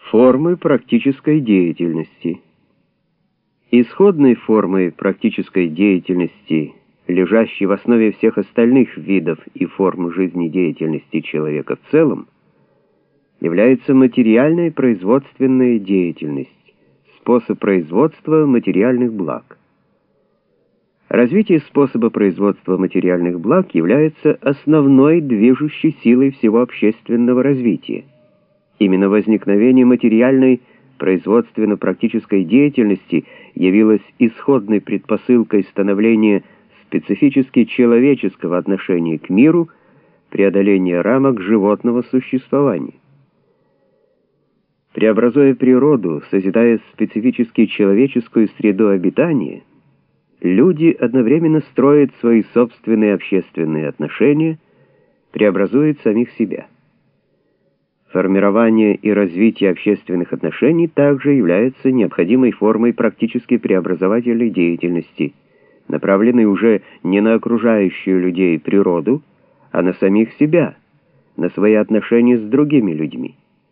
Формы практической деятельности. Исходной формой практической деятельности, лежащей в основе всех остальных видов и форм жизнедеятельности человека в целом, является материальная производственная деятельность, способ производства материальных благ. Развитие способа производства материальных благ является основной движущей силой всего общественного развития. Именно возникновение материальной производственно-практической деятельности явилось исходной предпосылкой становления специфически человеческого отношения к миру, преодоления рамок животного существования. Преобразуя природу, созидая специфически человеческую среду обитания, люди одновременно строят свои собственные общественные отношения, преобразуют самих себя. Формирование и развитие общественных отношений также является необходимой формой практически преобразовательной деятельности, направленной уже не на окружающую людей природу, а на самих себя, на свои отношения с другими людьми.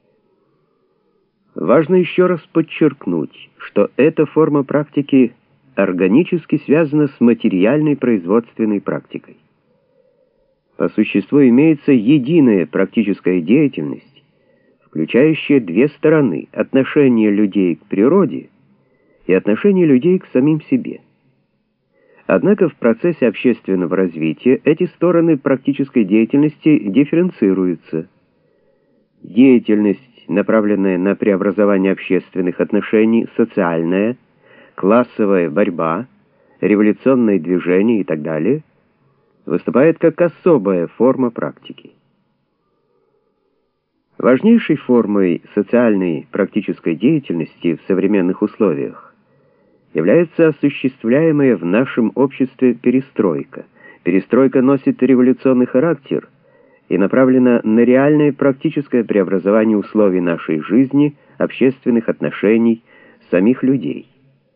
Важно еще раз подчеркнуть, что эта форма практики органически связана с материальной производственной практикой. По существу имеется единая практическая деятельность, включающая две стороны: отношение людей к природе и отношение людей к самим себе. Однако в процессе общественного развития эти стороны практической деятельности дифференцируются. Деятельность, направленная на преобразование общественных отношений, социальная, классовая борьба, революционное движение и так далее, выступает как особая форма практики. Важнейшей формой социальной практической деятельности в современных условиях является осуществляемая в нашем обществе перестройка. Перестройка носит революционный характер и направлена на реальное практическое преобразование условий нашей жизни, общественных отношений, самих людей.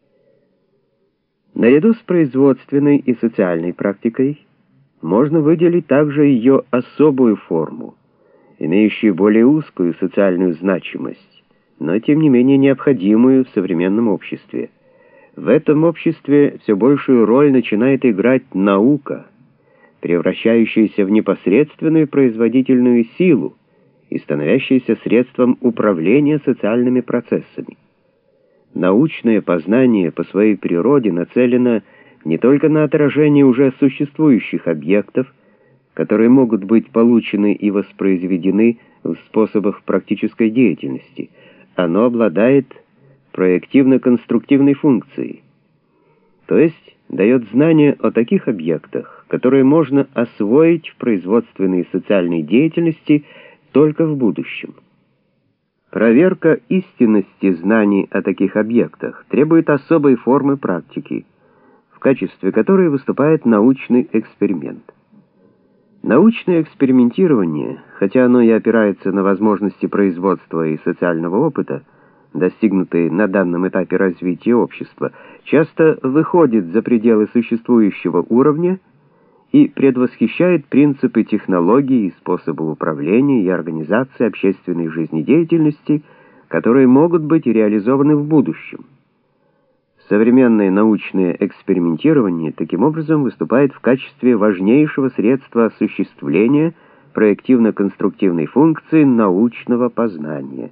Наряду с производственной и социальной практикой можно выделить также ее особую форму, имеющую более узкую социальную значимость, но тем не менее необходимую в современном обществе. В этом обществе все большую роль начинает играть наука, превращающаяся в непосредственную производительную силу и становящаяся средством управления социальными процессами. Научное познание по своей природе нацелено не только на отражение уже существующих объектов, которые могут быть получены и воспроизведены в способах практической деятельности. Оно обладает проективно-конструктивной функцией, то есть дает знания о таких объектах, которые можно освоить в производственной и социальной деятельности только в будущем. Проверка истинности знаний о таких объектах требует особой формы практики, в качестве которой выступает научный эксперимент. Научное экспериментирование, хотя оно и опирается на возможности производства и социального опыта, достигнутые на данном этапе развития общества, часто выходит за пределы существующего уровня и предвосхищает принципы технологии и способы управления и организации общественной жизнедеятельности, которые могут быть реализованы в будущем. Современное научное экспериментирование таким образом выступает в качестве важнейшего средства осуществления проективно-конструктивной функции научного познания.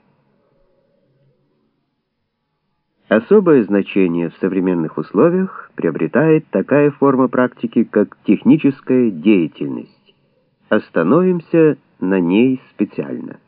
Особое значение в современных условиях приобретает такая форма практики, как техническая деятельность. Остановимся на ней специально.